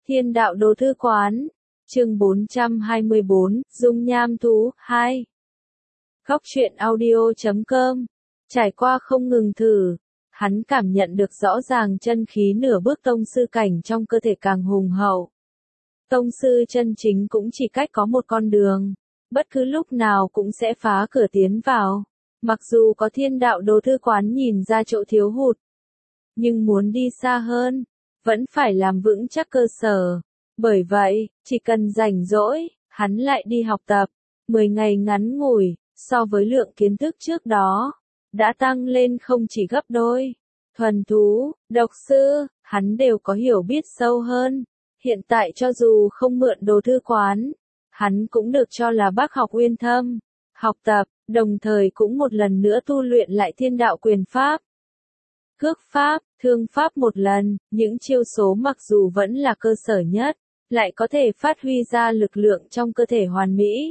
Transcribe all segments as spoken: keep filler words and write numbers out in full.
Thiên đạo đồ thư quán, chương bốn trăm hai mươi bốn, dung nham thú, hai. Góc truyện audio chấm com. Trải qua không ngừng thử, hắn cảm nhận được rõ ràng chân khí nửa bước tông sư cảnh trong cơ thể càng hùng hậu. Tông sư chân chính cũng chỉ cách có một con đường, bất cứ lúc nào cũng sẽ phá cửa tiến vào. Mặc dù có thiên đạo đồ thư quán nhìn ra chỗ thiếu hụt, nhưng muốn đi xa hơn, vẫn phải làm vững chắc cơ sở. Bởi vậy, chỉ cần rảnh rỗi, hắn lại đi học tập. mười ngày ngắn ngủi, so với lượng kiến thức trước đó, đã tăng lên không chỉ gấp đôi. Thuần thú, độc sư, hắn đều có hiểu biết sâu hơn. Hiện tại cho dù không mượn đồ thư quán, hắn cũng được cho là bác học uyên thâm. Học tập, đồng thời cũng một lần nữa tu luyện lại thiên đạo quyền pháp. Cước pháp, thương pháp một lần, những chiêu số mặc dù vẫn là cơ sở nhất, lại có thể phát huy ra lực lượng trong cơ thể hoàn mỹ,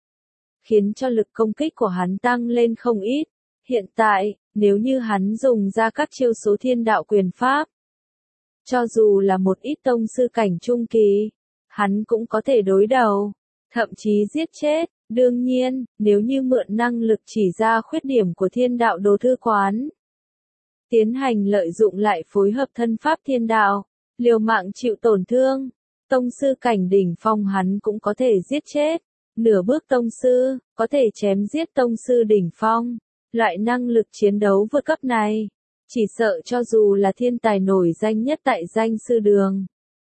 khiến cho lực công kích của hắn tăng lên không ít. Hiện tại, nếu như hắn dùng ra các chiêu số thiên đạo quyền pháp, cho dù là một ít tông sư cảnh trung kỳ, hắn cũng có thể đối đầu, thậm chí giết chết. Đương nhiên, nếu như mượn năng lực chỉ ra khuyết điểm của thiên đạo đồ thư quán, tiến hành lợi dụng lại phối hợp thân pháp thiên đạo, liều mạng chịu tổn thương, tông sư cảnh đỉnh phong hắn cũng có thể giết chết. Nửa bước tông sư, có thể chém giết tông sư đỉnh phong. Loại năng lực chiến đấu vượt cấp này, chỉ sợ cho dù là thiên tài nổi danh nhất tại danh sư đường,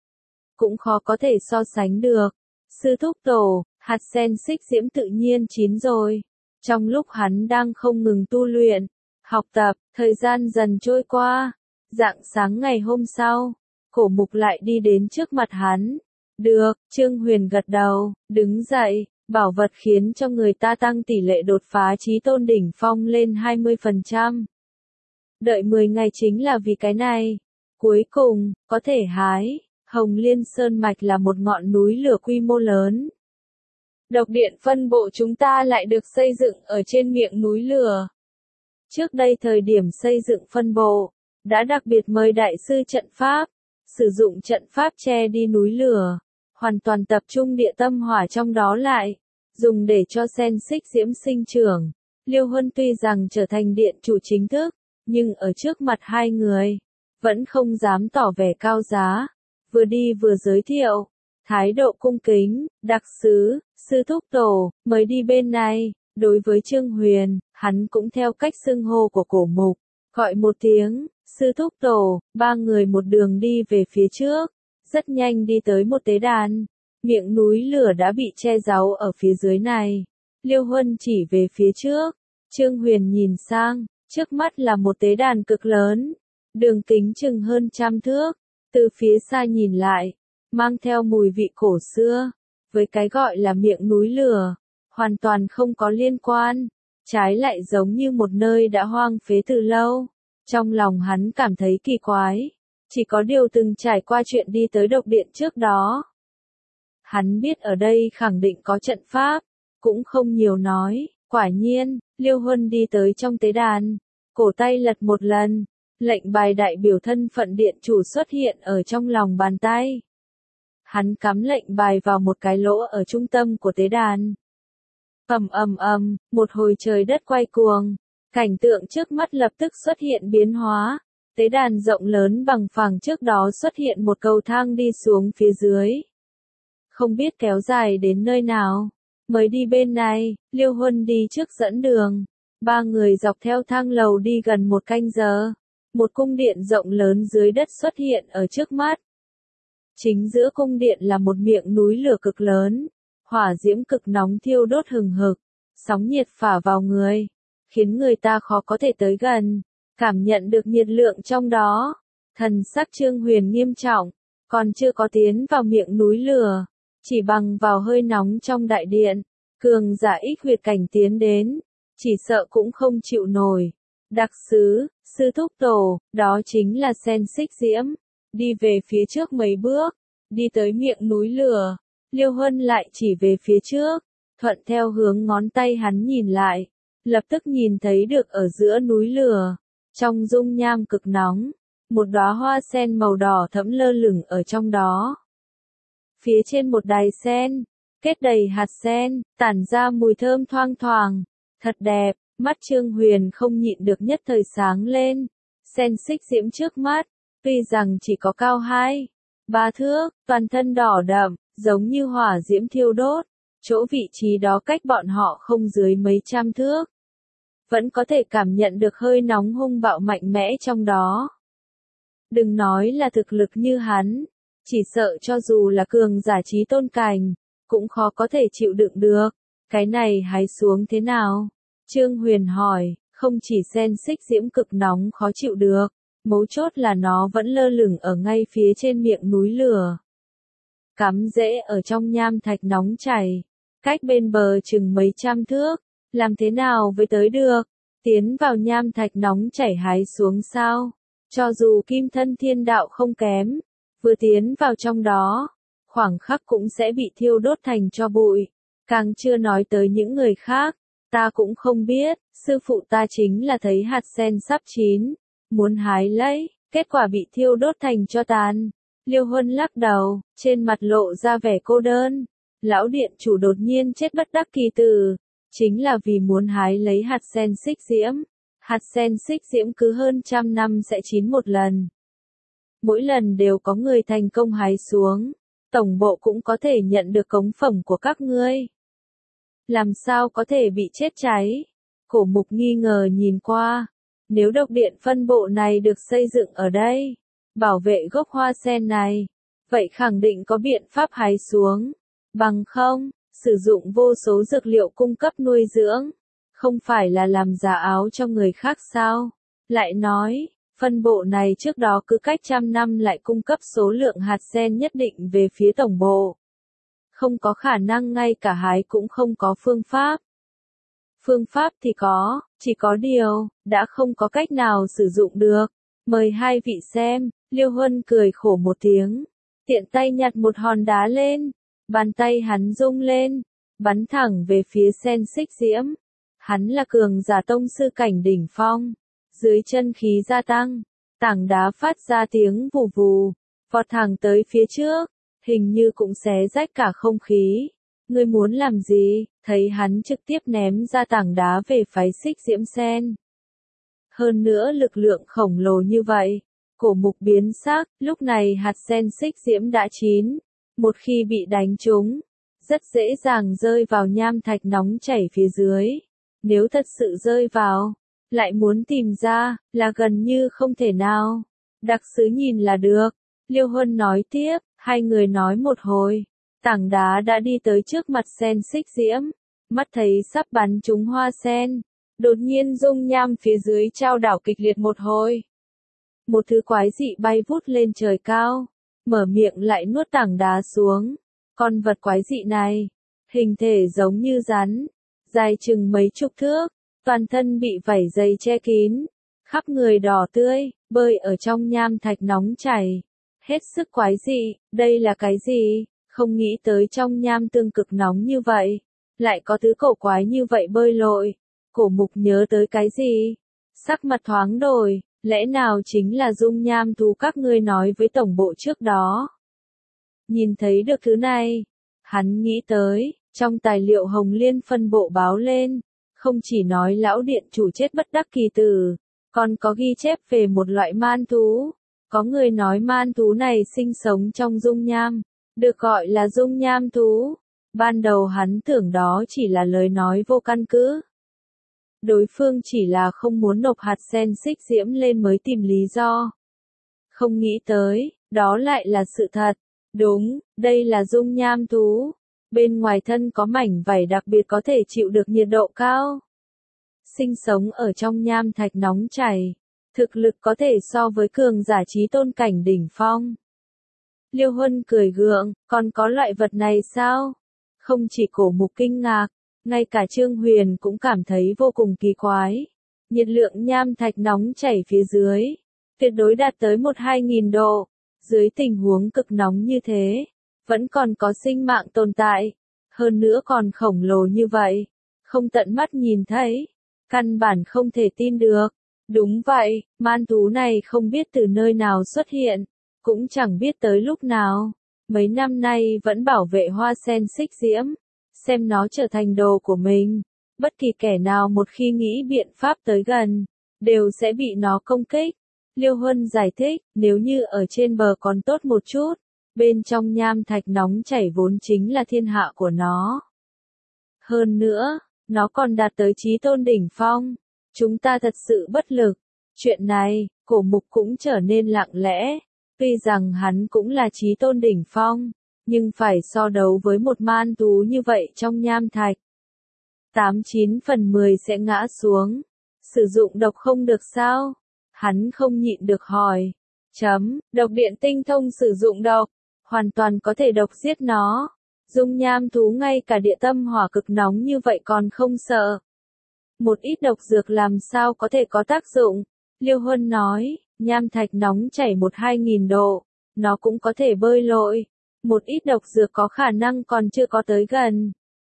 cũng khó có thể so sánh được. Sư thúc tổ, hạt sen xích diễm tự nhiên chín rồi. Trong lúc hắn đang không ngừng tu luyện, học tập, thời gian dần trôi qua. Rạng sáng ngày hôm sau, Cổ Mục lại đi đến trước mặt hắn. Được, Trương Huyền gật đầu, đứng dậy, bảo vật khiến cho người ta tăng tỷ lệ đột phá chí tôn đỉnh phong lên hai mươi phần trăm. Đợi mười ngày chính là vì cái này. Cuối cùng, có thể hái. Hồng Liên Sơn Mạch là một ngọn núi lửa quy mô lớn. Độc điện phân bộ chúng ta lại được xây dựng ở trên miệng núi lửa. Trước đây thời điểm xây dựng phân bộ, đã đặc biệt mời đại sư trận pháp, sử dụng trận pháp che đi núi lửa, hoàn toàn tập trung địa tâm hỏa trong đó lại, dùng để cho sen xích diễm sinh trưởng. Liêu Huân tuy rằng trở thành điện chủ chính thức, nhưng ở trước mặt hai người, vẫn không dám tỏ vẻ cao giá, vừa đi vừa giới thiệu, thái độ cung kính. Đặc sứ, sư thúc tổ, mời đi bên này. Đối với Trương Huyền, hắn cũng theo cách xưng hô của Cổ Mục, gọi một tiếng, sư thúc tổ. Ba người một đường đi về phía trước, rất nhanh đi tới một tế đàn. Miệng núi lửa đã bị che giấu ở phía dưới này. Liêu Huân chỉ về phía trước, Trương Huyền nhìn sang, trước mắt là một tế đàn cực lớn, đường kính chừng hơn trăm thước, từ phía xa nhìn lại, mang theo mùi vị cổ xưa, với cái gọi là miệng núi lửa, hoàn toàn không có liên quan, trái lại giống như một nơi đã hoang phế từ lâu. Trong lòng hắn cảm thấy kỳ quái, chỉ có điều từng trải qua chuyện đi tới độc điện trước đó. Hắn biết ở đây khẳng định có trận pháp, cũng không nhiều nói. Quả nhiên, Liêu Huân đi tới trong tế đàn, cổ tay lật một lần, lệnh bài đại biểu thân phận điện chủ xuất hiện ở trong lòng bàn tay. Hắn cắm lệnh bài vào một cái lỗ ở trung tâm của tế đàn. Ầm ầm ầm, một hồi trời đất quay cuồng, cảnh tượng trước mắt lập tức xuất hiện biến hóa. Tế đàn rộng lớn bằng phẳng trước đó xuất hiện một cầu thang đi xuống phía dưới. Không biết kéo dài đến nơi nào. Mới đi bên này, Liêu Huân đi trước dẫn đường. Ba người dọc theo thang lầu đi gần một canh giờ. Một cung điện rộng lớn dưới đất xuất hiện ở trước mắt. Chính giữa cung điện là một miệng núi lửa cực lớn. Hỏa diễm cực nóng thiêu đốt hừng hực. Sóng nhiệt phả vào người, khiến người ta khó có thể tới gần. Cảm nhận được nhiệt lượng trong đó. Thần sắc Trương Huyền nghiêm trọng. Còn chưa có tiến vào miệng núi lửa, chỉ bằng vào hơi nóng trong đại điện, cường giả ích huyệt cảnh tiến đến, chỉ sợ cũng không chịu nổi. Đặc sứ, sư thúc tổ, đó chính là sen xích diễm. Đi về phía trước mấy bước, đi tới miệng núi lửa, Liêu Huân lại chỉ về phía trước, thuận theo hướng ngón tay hắn nhìn lại, lập tức nhìn thấy được ở giữa núi lửa, trong dung nham cực nóng, một đóa hoa sen màu đỏ thẫm lơ lửng ở trong đó. Phía trên một đài sen, kết đầy hạt sen, tản ra mùi thơm thoang thoảng, thật đẹp, mắt Trương Huyền không nhịn được nhất thời sáng lên. Sen xích diễm trước mắt, tuy rằng chỉ có cao hai, ba thước, toàn thân đỏ đậm, giống như hỏa diễm thiêu đốt, chỗ vị trí đó cách bọn họ không dưới mấy trăm thước. Vẫn có thể cảm nhận được hơi nóng hung bạo mạnh mẽ trong đó. Đừng nói là thực lực như hắn, chỉ sợ cho dù là cường giả trí tôn cảnh, cũng khó có thể chịu đựng được. Cái này hái xuống thế nào? Trương Huyền hỏi, không chỉ sen xích diễm cực nóng khó chịu được, mấu chốt là nó vẫn lơ lửng ở ngay phía trên miệng núi lửa. Cắm rễ ở trong nham thạch nóng chảy, cách bên bờ chừng mấy trăm thước, làm thế nào với tới được? Tiến vào nham thạch nóng chảy hái xuống sao? Cho dù kim thân thiên đạo không kém, vừa tiến vào trong đó, khoảng khắc cũng sẽ bị thiêu đốt thành tro bụi. Càng chưa nói tới những người khác, ta cũng không biết, sư phụ ta chính là thấy hạt sen sắp chín, muốn hái lấy, kết quả bị thiêu đốt thành tro tàn. Liêu Huân lắc đầu, trên mặt lộ ra vẻ cô đơn. Lão điện chủ đột nhiên chết bất đắc kỳ tử, chính là vì muốn hái lấy hạt sen xích diễm. Hạt sen xích diễm cứ hơn trăm năm sẽ chín một lần. Mỗi lần đều có người thành công hái xuống, tổng bộ cũng có thể nhận được cống phẩm của các ngươi. Làm sao có thể bị chết cháy? Cổ Mục nghi ngờ nhìn qua. Nếu độc điện phân bộ này được xây dựng ở đây, bảo vệ gốc hoa sen này, vậy khẳng định có biện pháp hái xuống. Bằng không, sử dụng vô số dược liệu cung cấp nuôi dưỡng, không phải là làm giả áo cho người khác sao? Lại nói, phân bộ này trước đó cứ cách trăm năm lại cung cấp số lượng hạt sen nhất định về phía tổng bộ. Không có khả năng ngay cả hái cũng không có phương pháp. Phương pháp thì có, chỉ có điều, đã không có cách nào sử dụng được. Mời hai vị xem, Liêu Huân cười khổ một tiếng, tiện tay nhặt một hòn đá lên, bàn tay hắn rung lên, bắn thẳng về phía sen xích diễm. Hắn là cường giả tông sư cảnh đỉnh phong, dưới chân khí gia tăng, tảng đá phát ra tiếng vù vù, vọt thẳng tới phía trước, hình như cũng xé rách cả không khí. Ngươi muốn làm gì? Thấy hắn trực tiếp ném ra tảng đá về phái xích diễm sen. Hơn nữa lực lượng khổng lồ như vậy, Cổ Mục biến sắc, lúc này hạt sen xích diễm đã chín, một khi bị đánh trúng, rất dễ dàng rơi vào nham thạch nóng chảy phía dưới. Nếu thật sự rơi vào, lại muốn tìm ra, là gần như không thể nào. Đặc sứ nhìn là được. Liêu Huân nói tiếp, hai người nói một hồi. Tảng đá đã đi tới trước mặt sen xích diễm, mắt thấy sắp bắn trúng hoa sen. Đột nhiên dung nham phía dưới trao đảo kịch liệt một hồi. Một thứ quái dị bay vút lên trời cao, mở miệng lại nuốt tảng đá xuống. Con vật quái dị này, hình thể giống như rắn, dài chừng mấy chục thước, toàn thân bị vảy dày che kín, khắp người đỏ tươi, bơi ở trong nham thạch nóng chảy. Hết sức quái dị, đây là cái gì? Không nghĩ tới trong nham tương cực nóng như vậy, lại có thứ cổ quái như vậy bơi lội. Cổ Mục nhớ tới cái gì? Sắc mặt thoáng đổi, lẽ nào chính là dung nham thú các ngươi nói với tổng bộ trước đó? Nhìn thấy được thứ này, hắn nghĩ tới, trong tài liệu Hồng Liên phân bộ báo lên, không chỉ nói lão điện chủ chết bất đắc kỳ tử, còn có ghi chép về một loại man thú. Có người nói man thú này sinh sống trong dung nham, được gọi là dung nham thú. Ban đầu hắn tưởng đó chỉ là lời nói vô căn cứ. Đối phương chỉ là không muốn nộp hạt sen xích diễm lên mới tìm lý do. Không nghĩ tới, đó lại là sự thật. Đúng, đây là dung nham thú. Bên ngoài thân có mảnh vảy đặc biệt có thể chịu được nhiệt độ cao. Sinh sống ở trong nham thạch nóng chảy. Thực lực có thể so với cường giả trí tôn cảnh đỉnh phong. Liêu Huân cười gượng, còn có loại vật này sao? Không chỉ Cổ Mục kinh ngạc, ngay cả Trương Huyền cũng cảm thấy vô cùng kỳ quái. Nhiệt lượng nham thạch nóng chảy phía dưới, tuyệt đối đạt tới một hai nghìn độ. Dưới tình huống cực nóng như thế, vẫn còn có sinh mạng tồn tại. Hơn nữa còn khổng lồ như vậy, không tận mắt nhìn thấy, căn bản không thể tin được. Đúng vậy, man thú này không biết từ nơi nào xuất hiện, cũng chẳng biết tới lúc nào, mấy năm nay vẫn bảo vệ hoa sen xích diễm, xem nó trở thành đồ của mình. Bất kỳ kẻ nào một khi nghĩ biện pháp tới gần, đều sẽ bị nó công kích. Liêu Huân giải thích, nếu như ở trên bờ còn tốt một chút, bên trong nham thạch nóng chảy vốn chính là thiên hạ của nó. Hơn nữa, nó còn đạt tới chí tôn đỉnh phong. Chúng ta thật sự bất lực. Chuyện này, Cổ Mục cũng trở nên lặng lẽ. Tuy rằng hắn cũng là chí tôn đỉnh phong, nhưng phải so đấu với một man thú như vậy trong nham thạch. Tám chín phần mười sẽ ngã xuống. Sử dụng độc không được sao? Hắn không nhịn được hỏi. Chấm, độc điện tinh thông sử dụng độc, hoàn toàn có thể độc giết nó. Dung nham thú ngay cả địa tâm hỏa cực nóng như vậy còn không sợ. Một ít độc dược làm sao có thể có tác dụng? Liêu Huân nói, nham thạch nóng chảy một hai nghìn độ, nó cũng có thể bơi lội. Một ít độc dược có khả năng còn chưa có tới gần,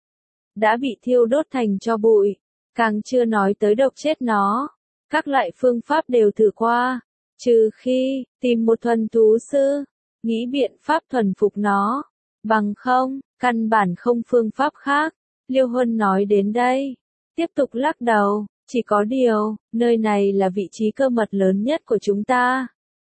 đã bị thiêu đốt thành tro bụi, càng chưa nói tới độc chết nó. Các loại phương pháp đều thử qua, trừ khi tìm một thuần thú sư, nghĩ biện pháp thuần phục nó, bằng không, căn bản không phương pháp khác. Liêu Huân nói đến đây, tiếp tục lắc đầu, chỉ có điều, nơi này là vị trí cơ mật lớn nhất của chúng ta.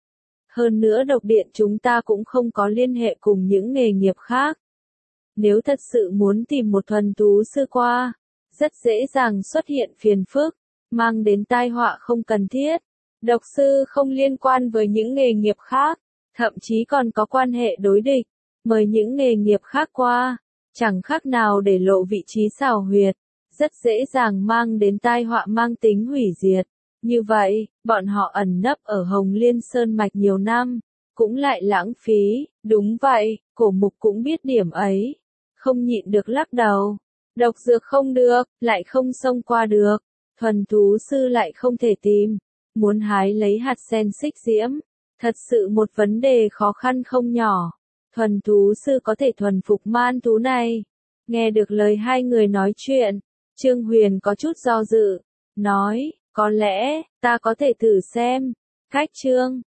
Hơn nữa độc điện chúng ta cũng không có liên hệ cùng những nghề nghiệp khác. Nếu thật sự muốn tìm một thuần thú sư qua, rất dễ dàng xuất hiện phiền phức, mang đến tai họa không cần thiết. Độc sư không liên quan với những nghề nghiệp khác, thậm chí còn có quan hệ đối địch, mời những nghề nghiệp khác qua, chẳng khác nào để lộ vị trí xảo huyệt, rất dễ dàng mang đến tai họa mang tính hủy diệt. Như vậy, bọn họ ẩn nấp ở Hồng Liên Sơn Mạch nhiều năm, cũng lại lãng phí. Đúng vậy, Cổ Mục cũng biết điểm ấy, không nhịn được lắc đầu. Độc dược không được, lại không xông qua được, thuần thú sư lại không thể tìm, muốn hái lấy hạt sen xích diễm, thật sự một vấn đề khó khăn không nhỏ. Thuần thú sư có thể thuần phục man thú này. Nghe được lời hai người nói chuyện, Trương Huyền có chút do dự, nói, có lẽ, ta có thể thử xem. Cách chương